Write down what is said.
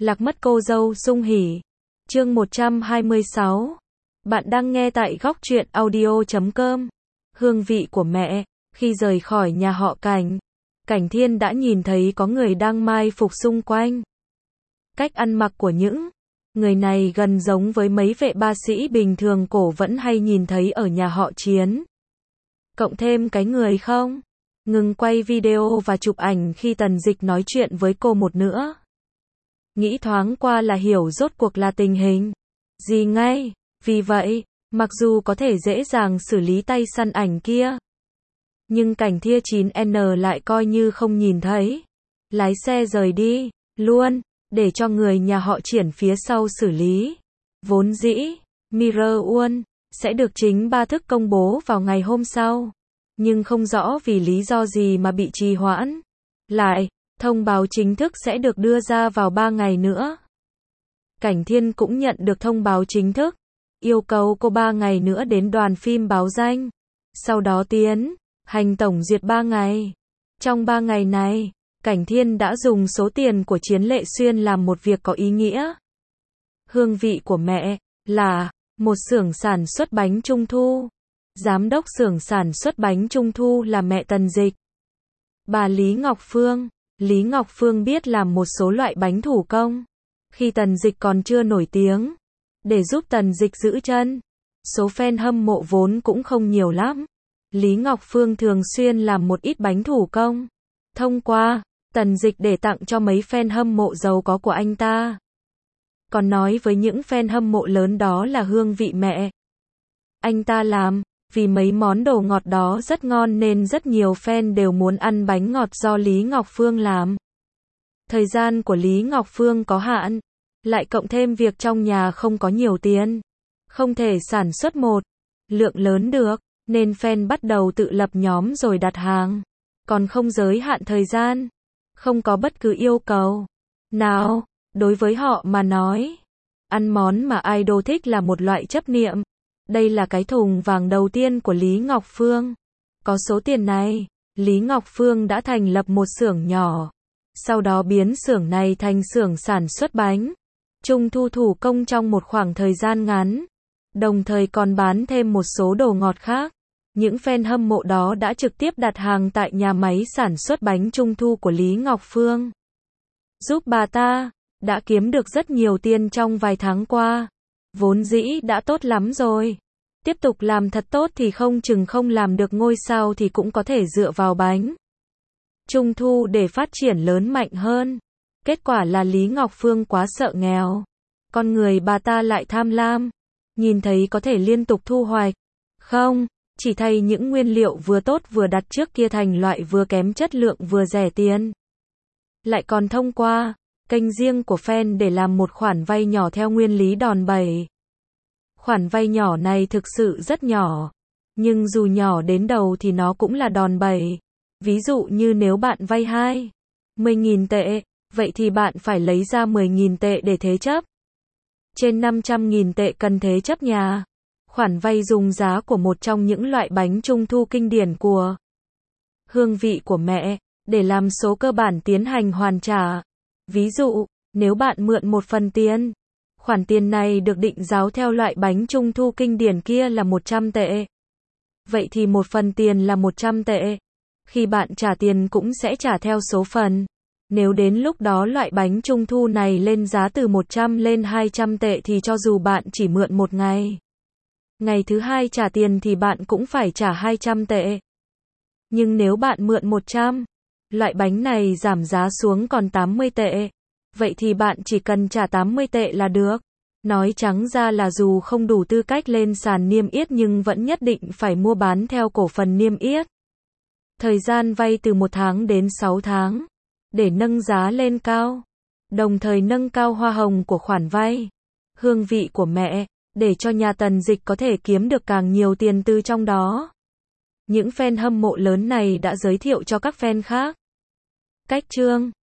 Lạc mất cô dâu sung hỉ. Chương 126. Bạn đang nghe tại góc truyện audio.com. Hương vị của mẹ. Khi rời khỏi nhà họ Cảnh, Cảnh Thiên đã nhìn thấy có người đang mai phục xung quanh. Cách ăn mặc của những người này gần giống với mấy vệ ba sĩ bình thường cổ vẫn hay nhìn thấy ở nhà họ Chiến. Cộng thêm cái người không ngừng quay video và chụp ảnh khi Tần Dịch nói chuyện với cô một nữa. Nghĩ thoáng qua là hiểu rốt cuộc là tình hình gì ngay. Vì vậy, mặc dù có thể dễ dàng xử lý tay săn ảnh kia, nhưng Cảnh Thiên 9N lại coi như không nhìn thấy. Lái xe rời đi luôn, để cho người nhà họ Triển phía sau xử lý. Vốn dĩ, Mirror One sẽ được chính ba thức công bố vào ngày hôm sau, nhưng không rõ vì lý do gì mà bị trì hoãn. Lại, thông báo chính thức sẽ được đưa ra vào 3 ngày nữa. Cảnh Thiên cũng nhận được thông báo chính thức, yêu cầu cô 3 ngày nữa đến đoàn phim báo danh. Sau đó tiến hành tổng duyệt 3 ngày. Trong 3 ngày này, Cảnh Thiên đã dùng số tiền của Chiến Lệ Xuyên làm một việc có ý nghĩa. Hương vị của mẹ là một xưởng sản xuất bánh trung thu. Giám đốc xưởng sản xuất bánh trung thu là mẹ Tần Dịch, bà Lý Ngọc Phương. Lý Ngọc Phương biết làm một số loại bánh thủ công khi Tần Dịch còn chưa nổi tiếng, để giúp Tần Dịch giữ chân. Số fan hâm mộ vốn cũng không nhiều lắm. Lý Ngọc Phương thường xuyên làm một ít bánh thủ công, thông qua Tần Dịch để tặng cho mấy fan hâm mộ giàu có của anh ta. Còn nói với những fan hâm mộ lớn đó là hương vị mẹ anh ta làm, vì mấy món đồ ngọt đó rất ngon nên rất nhiều fan đều muốn ăn bánh ngọt do Lý Ngọc Phương làm. Thời gian của Lý Ngọc Phương có hạn, lại cộng thêm việc trong nhà không có nhiều tiền, không thể sản xuất một lượng lớn được, nên fan bắt đầu tự lập nhóm rồi đặt hàng. Còn không giới hạn thời gian, không có bất cứ yêu cầu nào. Đối với họ mà nói, ăn món mà idol thích là một loại chấp niệm. Đây là cái thùng vàng đầu tiên của Lý Ngọc Phương. Có số tiền này, Lý Ngọc Phương đã thành lập một xưởng nhỏ, sau đó biến xưởng này thành xưởng sản xuất bánh trung thu thủ công trong một khoảng thời gian ngắn, đồng thời còn bán thêm một số đồ ngọt khác. Những fan hâm mộ đó đã trực tiếp đặt hàng tại nhà máy sản xuất bánh trung thu của Lý Ngọc Phương, giúp bà ta đã kiếm được rất nhiều tiền trong vài tháng qua. Vốn dĩ đã tốt lắm rồi, tiếp tục làm thật tốt thì không chừng không làm được ngôi sao thì cũng có thể dựa vào bánh trung thu để phát triển lớn mạnh hơn. Kết quả là Lý Ngọc Phương quá sợ nghèo, con người bà ta lại tham lam, nhìn thấy có thể liên tục thu hoạch, không chỉ thay những nguyên liệu vừa tốt vừa đặt trước kia thành loại vừa kém chất lượng vừa rẻ tiền, lại còn thông qua kênh riêng của fan để làm một khoản vay nhỏ theo nguyên lý đòn bẩy. Khoản vay nhỏ này thực sự rất nhỏ, nhưng dù nhỏ đến đầu thì nó cũng là đòn bẩy. Ví dụ như nếu bạn vay 20.000 tệ, vậy thì bạn phải lấy ra 10.000 tệ để thế chấp. Trên 500.000 tệ cần thế chấp nhà. Khoản vay dùng giá của một trong những loại bánh trung thu kinh điển của hương vị của mẹ, để làm số cơ bản tiến hành hoàn trả. Ví dụ, nếu bạn mượn một phần tiền, khoản tiền này được định giá theo loại bánh trung thu kinh điển kia là 100 tệ. Vậy thì một phần tiền là 100 tệ. Khi bạn trả tiền cũng sẽ trả theo số phần. Nếu đến lúc đó loại bánh trung thu này lên giá từ 100 lên 200 tệ thì cho dù bạn chỉ mượn một ngày, ngày thứ hai trả tiền thì bạn cũng phải trả 200 tệ. Nhưng nếu bạn mượn 100, loại bánh này giảm giá xuống còn 80 tệ. Vậy thì bạn chỉ cần trả 80 tệ là được. Nói trắng ra là dù không đủ tư cách lên sàn niêm yết nhưng vẫn nhất định phải mua bán theo cổ phần niêm yết. Thời gian vay từ 1 tháng đến 6 tháng, để nâng giá lên cao, đồng thời nâng cao hoa hồng của khoản vay. Hương vị của mẹ, để cho nhà Tần Dịch có thể kiếm được càng nhiều tiền từ trong đó. Những fan hâm mộ lớn này đã giới thiệu cho các fan khác cách chương